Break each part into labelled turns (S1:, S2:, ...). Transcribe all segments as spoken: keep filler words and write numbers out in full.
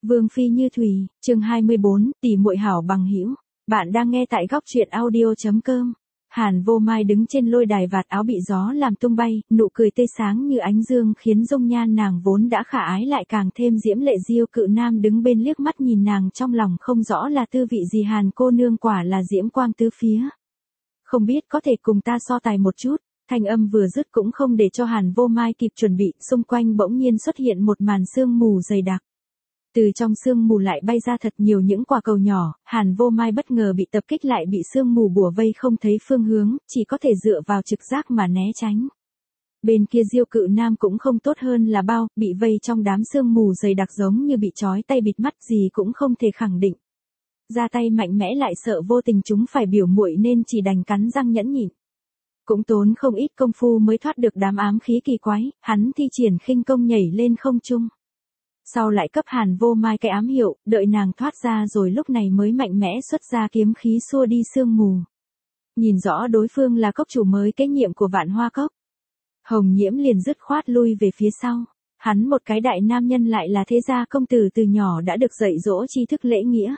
S1: Vương phi như thủy, chương hai mươi bốn, tỷ muội hảo bằng hữu. Bạn đang nghe tại góc truyện audio chấm com. Hàn Vô Mai đứng trên lôi đài, vạt áo bị gió làm tung bay, nụ cười tươi sáng như ánh dương khiến dung nhan nàng vốn đã khả ái lại càng thêm diễm lệ. Diêu Cự Nam đứng bên liếc mắt nhìn nàng, trong lòng không rõ là tư vị gì. Hàn cô nương quả là diễm quang tứ phía. Không biết có thể cùng ta so tài một chút. Thanh âm vừa dứt cũng không để cho Hàn Vô Mai kịp chuẩn bị, xung quanh bỗng nhiên xuất hiện một màn sương mù dày đặc. Từ trong sương mù lại bay ra thật nhiều những quả cầu nhỏ, Hàn Vô Mai bất ngờ bị tập kích, lại bị sương mù bủa vây không thấy phương hướng, chỉ có thể dựa vào trực giác mà né tránh. Bên kia Diêu Cự Nam cũng không tốt hơn là bao, bị vây trong đám sương mù dày đặc giống như bị trói tay bịt mắt, gì cũng không thể khẳng định. Ra tay mạnh mẽ lại sợ vô tình chúng phải biểu muội nên chỉ đành cắn răng nhẫn nhịn. Cũng tốn không ít công phu mới thoát được đám ám khí kỳ quái, hắn thi triển khinh công nhảy lên không trung. Sau lại cấp Hàn Vô Mai cái ám hiệu, đợi nàng thoát ra rồi lúc này mới mạnh mẽ xuất ra kiếm khí xua đi sương mù. Nhìn rõ đối phương là cốc chủ mới kế nhiệm của Vạn Hoa Cốc. Hồng Nhiễm liền dứt khoát lui về phía sau. Hắn một cái đại nam nhân lại là thế gia công tử, từ nhỏ đã được dạy dỗ tri thức lễ nghĩa.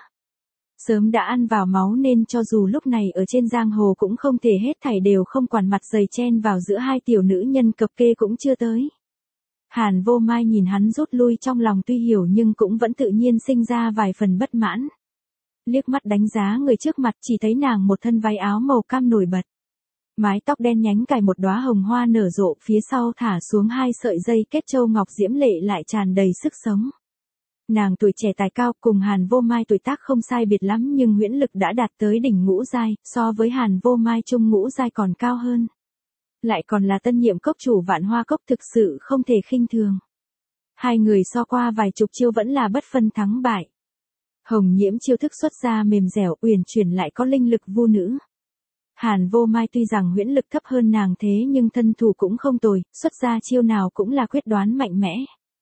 S1: Sớm đã ăn vào máu nên cho dù lúc này ở trên giang hồ cũng không thể hết thảy đều không quản, mặt dày chen vào giữa hai tiểu nữ nhân cập kê cũng chưa tới. Hàn Vô Mai nhìn hắn rút lui, trong lòng tuy hiểu nhưng cũng vẫn tự nhiên sinh ra vài phần bất mãn. Liếc mắt đánh giá người trước mặt, chỉ thấy nàng một thân váy áo màu cam nổi bật. Mái tóc đen nhánh cài một đóa hồng hoa nở rộ, phía sau thả xuống hai sợi dây kết châu ngọc diễm lệ lại tràn đầy sức sống. Nàng tuổi trẻ tài cao, cùng Hàn Vô Mai tuổi tác không sai biệt lắm, nhưng huyễn lực đã đạt tới đỉnh ngũ giai, so với Hàn Vô Mai trung ngũ giai còn cao hơn. Lại còn là tân nhiệm cốc chủ Vạn Hoa Cốc, thực sự không thể khinh thường. Hai người so qua vài chục chiêu vẫn là bất phân thắng bại. Hồng Nhiễm chiêu thức xuất ra mềm dẻo uyển chuyển, lại có linh lực vu nữ. Hàn Vô Mai tuy rằng huyễn lực thấp hơn nàng thế nhưng thân thủ cũng không tồi, xuất ra chiêu nào cũng là quyết đoán mạnh mẽ.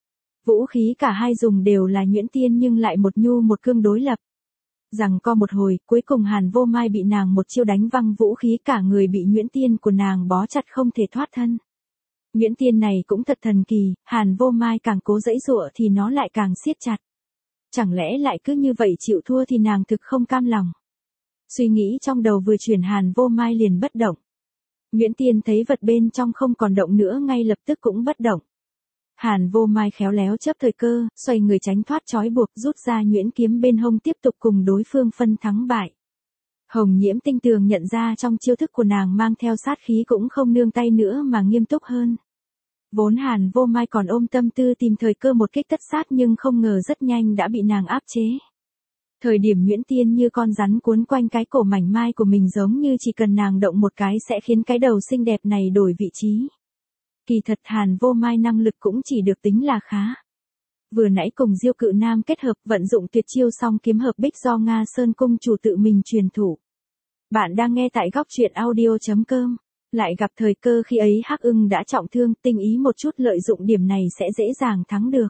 S1: Vũ khí cả hai dùng đều là nhuyễn tiên nhưng lại một nhu một cương đối lập. Rằng co một hồi, cuối cùng Hàn Vô Mai bị nàng một chiêu đánh văng vũ khí, cả người bị nhuyễn tiên của nàng bó chặt không thể thoát thân. Nhuyễn tiên này cũng thật thần kỳ, Hàn Vô Mai càng cố giãy giụa thì nó lại càng siết chặt. Chẳng lẽ lại cứ như vậy chịu thua thì nàng thực không cam lòng. Suy nghĩ trong đầu vừa chuyển, Hàn Vô Mai liền bất động. Nhuyễn tiên thấy vật bên trong không còn động nữa, ngay lập tức cũng bất động. Hàn Vô Mai khéo léo chấp thời cơ, xoay người tránh thoát trói buộc, rút ra nhuyễn kiếm bên hông tiếp tục cùng đối phương phân thắng bại. Hồng Nhiễm tinh tường nhận ra trong chiêu thức của nàng mang theo sát khí, cũng không nương tay nữa mà nghiêm túc hơn. Vốn Hàn Vô Mai còn ôm tâm tư tìm thời cơ một kích tất sát, nhưng không ngờ rất nhanh đã bị nàng áp chế. Thời điểm nhuyễn tiên như con rắn cuốn quanh cái cổ mảnh mai của mình, giống như chỉ cần nàng động một cái sẽ khiến cái đầu xinh đẹp này đổi vị trí. Kỳ thật Hàn Vô Mai năng lực cũng chỉ được tính là khá. Vừa nãy cùng Diêu Cự Nam kết hợp, vận dụng tuyệt chiêu song kiếm hợp bích do Nga Sơn cung chủ tự mình truyền thụ. Bạn đang nghe tại góc truyện audio chấm com. Lại gặp thời cơ, khi ấy Hắc Ưng đã trọng thương, tinh ý một chút lợi dụng điểm này sẽ dễ dàng thắng được.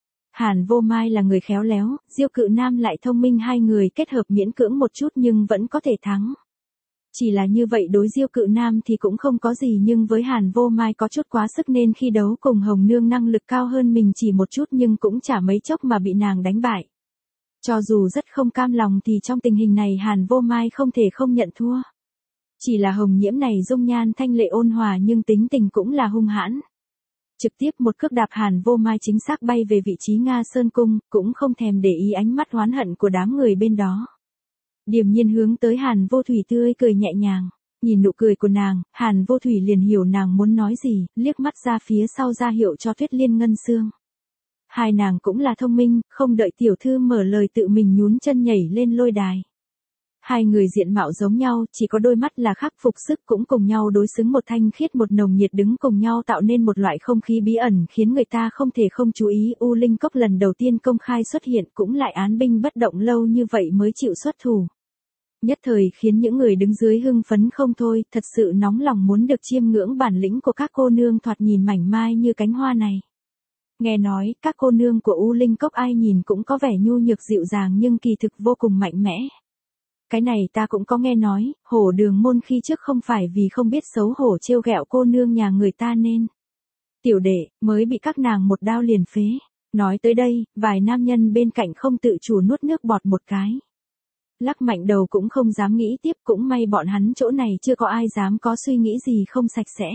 S1: Hàn Vô Mai là người khéo léo, Diêu Cự Nam lại thông minh, hai người kết hợp miễn cưỡng một chút nhưng vẫn có thể thắng. Chỉ là như vậy đối Diêu Cự Nam thì cũng không có gì, nhưng với Hàn Vô Mai có chút quá sức, nên khi đấu cùng Hồng Nương năng lực cao hơn mình chỉ một chút nhưng cũng chả mấy chốc mà bị nàng đánh bại. Cho dù rất không cam lòng thì trong tình hình này Hàn Vô Mai không thể không nhận thua. Chỉ là Hồng Nhiễm này dung nhan thanh lệ ôn hòa nhưng tính tình cũng là hung hãn. Trực tiếp một cước đạp Hàn Vô Mai chính xác bay về vị trí Nga Sơn cung, cũng không thèm để ý ánh mắt oán hận của đám người bên đó. Điềm nhiên hướng tới Hàn Vô Thủy tươi cười nhẹ nhàng, nhìn nụ cười của nàng, Hàn Vô Thủy liền hiểu nàng muốn nói gì, liếc mắt ra phía sau ra hiệu cho Tuyết Liên Ngân Xương. Hai nàng cũng là thông minh, không đợi tiểu thư mở lời tự mình nhún chân nhảy lên lôi đài. Hai người diện mạo giống nhau, chỉ có đôi mắt là khác, phục sức cũng cùng nhau đối xứng, một thanh khiết một nồng nhiệt đứng cùng nhau tạo nên một loại không khí bí ẩn khiến người ta không thể không chú ý. U Linh Cốc lần đầu tiên công khai xuất hiện, cũng lại án binh bất động lâu như vậy mới chịu xuất thủ. Nhất thời khiến những người đứng dưới hưng phấn không thôi, thật sự nóng lòng muốn được chiêm ngưỡng bản lĩnh của các cô nương thoạt nhìn mảnh mai như cánh hoa này. Nghe nói, các cô nương của U Linh Cốc ai nhìn cũng có vẻ nhu nhược dịu dàng nhưng kỳ thực vô cùng mạnh mẽ. Cái này ta cũng có nghe nói, Hổ Đường môn khi trước không phải vì không biết xấu hổ trêu ghẹo cô nương nhà người ta nên. Tiểu đệ, mới bị các nàng một đao liền phế. Nói tới đây, vài nam nhân bên cạnh không tự chủ nuốt nước bọt một cái. Lắc mạnh đầu cũng không dám nghĩ tiếp, cũng may bọn hắn chỗ này chưa có ai dám có suy nghĩ gì không sạch sẽ.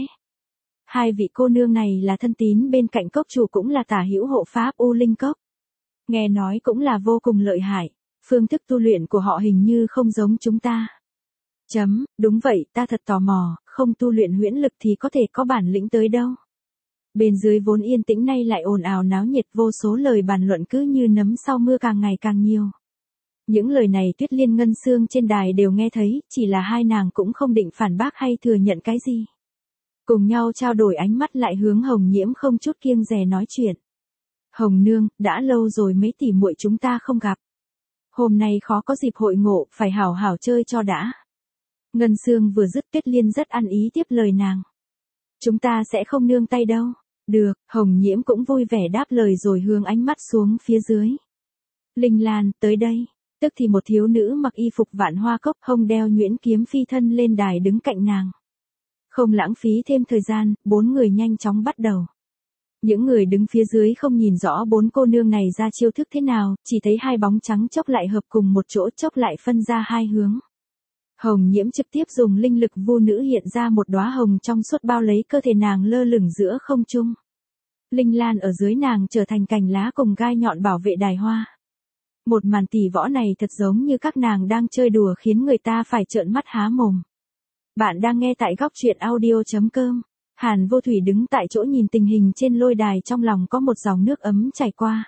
S1: Hai vị cô nương này là thân tín bên cạnh cốc chủ, cũng là tả hữu hộ pháp U Linh Cốc. Nghe nói cũng là vô cùng lợi hại, phương thức tu luyện của họ hình như không giống chúng ta. Chấm, đúng vậy, ta thật tò mò, không tu luyện huyễn lực thì có thể có bản lĩnh tới đâu. Bên dưới vốn yên tĩnh nay lại ồn ào náo nhiệt, vô số lời bàn luận cứ như nấm sau mưa càng ngày càng nhiều. Những lời này Tuyết Liên Ngân Xương trên đài đều nghe thấy, chỉ là hai nàng cũng không định phản bác hay thừa nhận cái gì. Cùng nhau trao đổi ánh mắt lại hướng Hồng Nhiễm không chút kiêng dè nói chuyện. Hồng nương, đã lâu rồi mấy tỷ muội chúng ta không gặp. Hôm nay khó có dịp hội ngộ, phải hảo hảo chơi cho đã. Ngân Xương vừa dứt, Tuyết Liên rất ăn ý tiếp lời nàng. Chúng ta sẽ không nương tay đâu. Được, Hồng Nhiễm cũng vui vẻ đáp lời rồi hướng ánh mắt xuống phía dưới. Linh Lan, tới đây. Tức thì một thiếu nữ mặc y phục vạn hoa cốc, hông đeo nhuyễn kiếm phi thân lên đài đứng cạnh nàng. Không lãng phí thêm thời gian, bốn người nhanh chóng bắt đầu. Những người đứng phía dưới không nhìn rõ bốn cô nương này ra chiêu thức thế nào, chỉ thấy hai bóng trắng chốc lại hợp cùng một chỗ, chốc lại phân ra hai hướng. Hồng Nhiễm trực tiếp dùng linh lực vu nữ hiện ra một đóa hồng trong suốt bao lấy cơ thể nàng lơ lửng giữa không trung. Linh Lan ở dưới nàng trở thành cành lá cùng gai nhọn bảo vệ đài hoa. Một màn tỷ võ này thật giống như các nàng đang chơi đùa khiến người ta phải trợn mắt há mồm. Bạn đang nghe tại góc truyện audio chấm com. Hàn Vô Thủy đứng tại chỗ nhìn tình hình trên lôi đài, trong lòng có một dòng nước ấm chảy qua.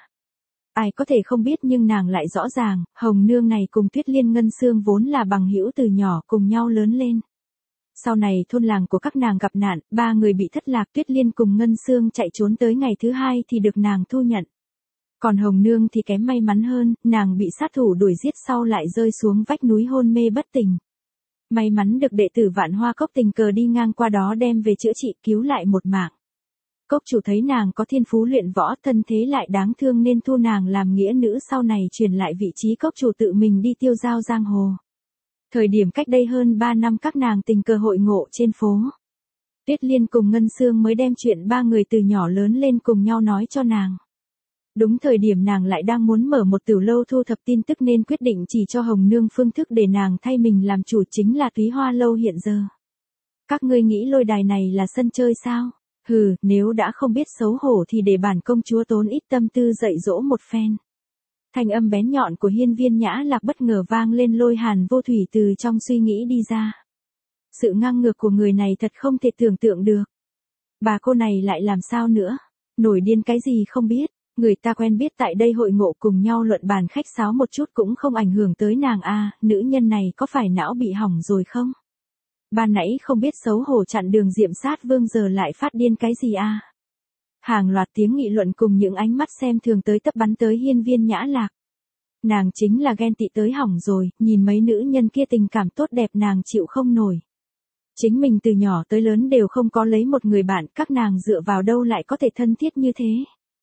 S1: Ai có thể không biết, nhưng nàng lại rõ ràng, Hồng nương này cùng Tuyết Liên Ngân Xương vốn là bằng hữu từ nhỏ, cùng nhau lớn lên. Sau này thôn làng của các nàng gặp nạn, ba người bị thất lạc, Tuyết Liên cùng Ngân Xương chạy trốn tới ngày thứ hai thì được nàng thu nhận. Còn Hồng nương thì kém may mắn hơn, nàng bị sát thủ đuổi giết sau lại rơi xuống vách núi hôn mê bất tỉnh. May mắn được đệ tử Vạn Hoa Cốc tình cờ đi ngang qua đó đem về chữa trị, cứu lại một mạng. Cốc chủ thấy nàng có thiên phú luyện võ, thân thế lại đáng thương nên thu nàng làm nghĩa nữ, sau này truyền lại vị trí cốc chủ tự mình đi tiêu giao giang hồ. Thời điểm cách đây hơn ba năm các nàng tình cờ hội ngộ trên phố. Tuyết Liên cùng Ngân Xương mới đem chuyện ba người từ nhỏ lớn lên cùng nhau nói cho nàng. Đúng thời điểm nàng lại đang muốn mở một tiểu lâu thu thập tin tức nên quyết định chỉ cho Hồng nương phương thức để nàng thay mình làm chủ, chính là Túy Hoa Lâu hiện giờ. Các ngươi nghĩ lôi đài này là sân chơi sao? Hừ, nếu đã không biết xấu hổ thì để bản công chúa tốn ít tâm tư dạy dỗ một phen. Thanh âm bén nhọn của Hiên Viên Nhã Lạc bất ngờ vang lên, lôi Hàn Vô Thủy từ trong suy nghĩ đi ra. Sự ngang ngược của người này thật không thể tưởng tượng được. Bà cô này lại làm sao nữa? Nổi điên cái gì không biết? Người ta quen biết tại đây hội ngộ cùng nhau luận bàn khách sáo một chút cũng không ảnh hưởng tới nàng à, nữ nhân này có phải não bị hỏng rồi không? Ban nãy không biết xấu hổ chặn đường Diệm Sát Vương giờ lại phát điên cái gì à? Hàng loạt tiếng nghị luận cùng những ánh mắt xem thường tới tấp bắn tới Hiên Viên Nhã Lạc. Nàng chính là ghen tị tới hỏng rồi, nhìn mấy nữ nhân kia tình cảm tốt đẹp nàng chịu không nổi. Chính mình từ nhỏ tới lớn đều không có lấy một người bạn, các nàng dựa vào đâu lại có thể thân thiết như thế?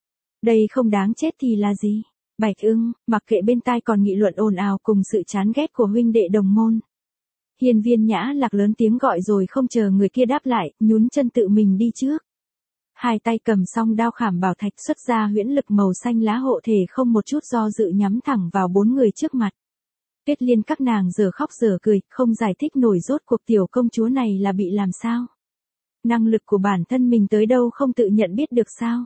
S1: Đây không đáng chết thì là gì? Bạch Ưng, mặc kệ bên tai còn nghị luận ồn ào cùng sự chán ghét của huynh đệ đồng môn. Hiên Viên Nhã Lạc lớn tiếng gọi rồi không chờ người kia đáp lại, nhún chân tự mình đi trước. Hai tay cầm song đao khảm bảo thạch, xuất ra huyễn lực màu xanh lá hộ thể, không một chút do dự nhắm thẳng vào bốn người trước mặt. Tuyết Liên các nàng giờ khóc giờ cười, không giải thích nổi rốt cuộc tiểu công chúa này là bị làm sao. Năng lực của bản thân mình tới đâu không tự nhận biết được sao.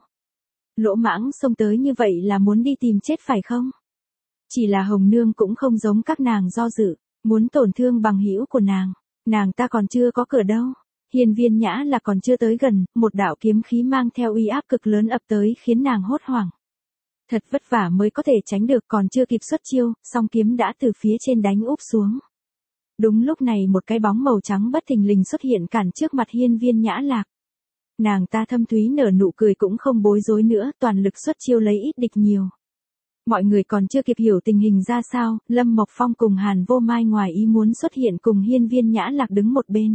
S1: Lỗ mãng xông tới như vậy là muốn đi tìm chết phải không? Chỉ là Hồng nương cũng không giống các nàng do dự, muốn tổn thương bằng hữu của nàng. Nàng ta còn chưa có cửa đâu. Hiên Viên Nhã là còn chưa tới gần, một đạo kiếm khí mang theo uy áp cực lớn ập tới khiến nàng hốt hoảng. Thật vất vả mới có thể tránh được, còn chưa kịp xuất chiêu, song kiếm đã từ phía trên đánh úp xuống. Đúng lúc này một cái bóng màu trắng bất thình lình xuất hiện cản trước mặt Hiên Viên Nhã Lạc. Nàng ta thâm thúy nở nụ cười cũng không bối rối nữa, toàn lực xuất chiêu lấy ít địch nhiều. Mọi người còn chưa kịp hiểu tình hình ra sao, Lâm Mộc Phong cùng Hàn Vô Mai ngoài ý muốn xuất hiện cùng Hiên Viên Nhã Lạc đứng một bên.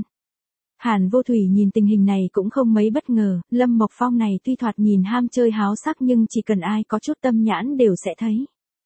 S1: Hàn Vô Thủy nhìn tình hình này cũng không mấy bất ngờ, Lâm Mộc Phong này tuy thoạt nhìn ham chơi háo sắc nhưng chỉ cần ai có chút tâm nhãn đều sẽ thấy.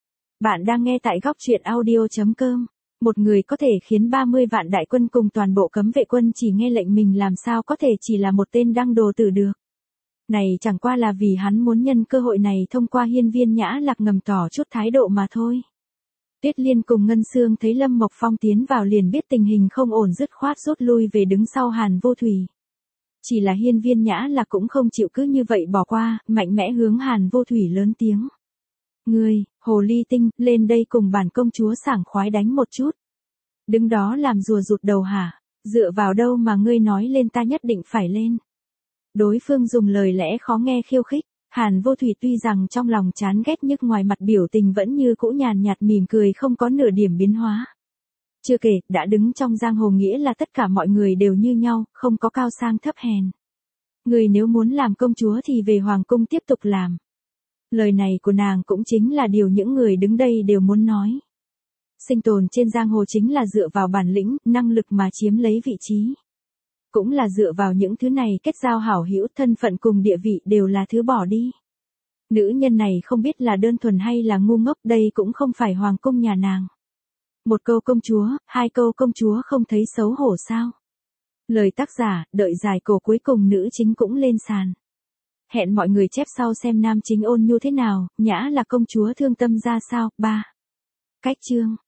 S1: Bạn đang nghe tại góc truyện audio chấm com. Một người có thể khiến ba mươi vạn đại quân cùng toàn bộ cấm vệ quân chỉ nghe lệnh mình làm sao có thể chỉ là một tên đăng đồ tử được. Này chẳng qua là vì hắn muốn nhân cơ hội này thông qua Hiên Viên Nhã Lạc ngầm tỏ chút thái độ mà thôi. Tuyết Liên cùng Ngân Sương thấy Lâm Mộc Phong tiến vào liền biết tình hình không ổn, dứt khoát rút lui về đứng sau Hàn Vô Thủy. Chỉ là Hiên Viên Nhã Lạc cũng không chịu cứ như vậy bỏ qua, mạnh mẽ hướng Hàn Vô Thủy lớn tiếng. Ngươi, hồ ly tinh, lên đây cùng bản công chúa sảng khoái đánh một chút. Đứng đó làm rùa rụt đầu hả? Dựa vào đâu mà ngươi nói lên ta nhất định phải lên? Đối phương dùng lời lẽ khó nghe khiêu khích. Hàn Vô Thủy tuy rằng trong lòng chán ghét nhưng ngoài mặt biểu tình vẫn như cũ nhàn nhạt mỉm cười, không có nửa điểm biến hóa. Chưa kể, đã đứng trong giang hồ nghĩa là tất cả mọi người đều như nhau, không có cao sang thấp hèn. Người nếu muốn làm công chúa thì về hoàng cung tiếp tục làm. Lời này của nàng cũng chính là điều những người đứng đây đều muốn nói. Sinh tồn trên giang hồ chính là dựa vào bản lĩnh, năng lực mà chiếm lấy vị trí. Cũng là dựa vào những thứ này kết giao hảo hữu, thân phận cùng địa vị đều là thứ bỏ đi. Nữ nhân này không biết là đơn thuần hay là ngu ngốc, đây cũng không phải hoàng cung nhà nàng. Một câu công chúa, hai câu công chúa không thấy xấu hổ sao? Lời tác giả, đợi dài cổ cuối cùng nữ chính cũng lên sàn. Hẹn mọi người chép sau xem nam chính ôn nhu thế nào, Nhã là công chúa thương tâm ra sao. ba. Cách chương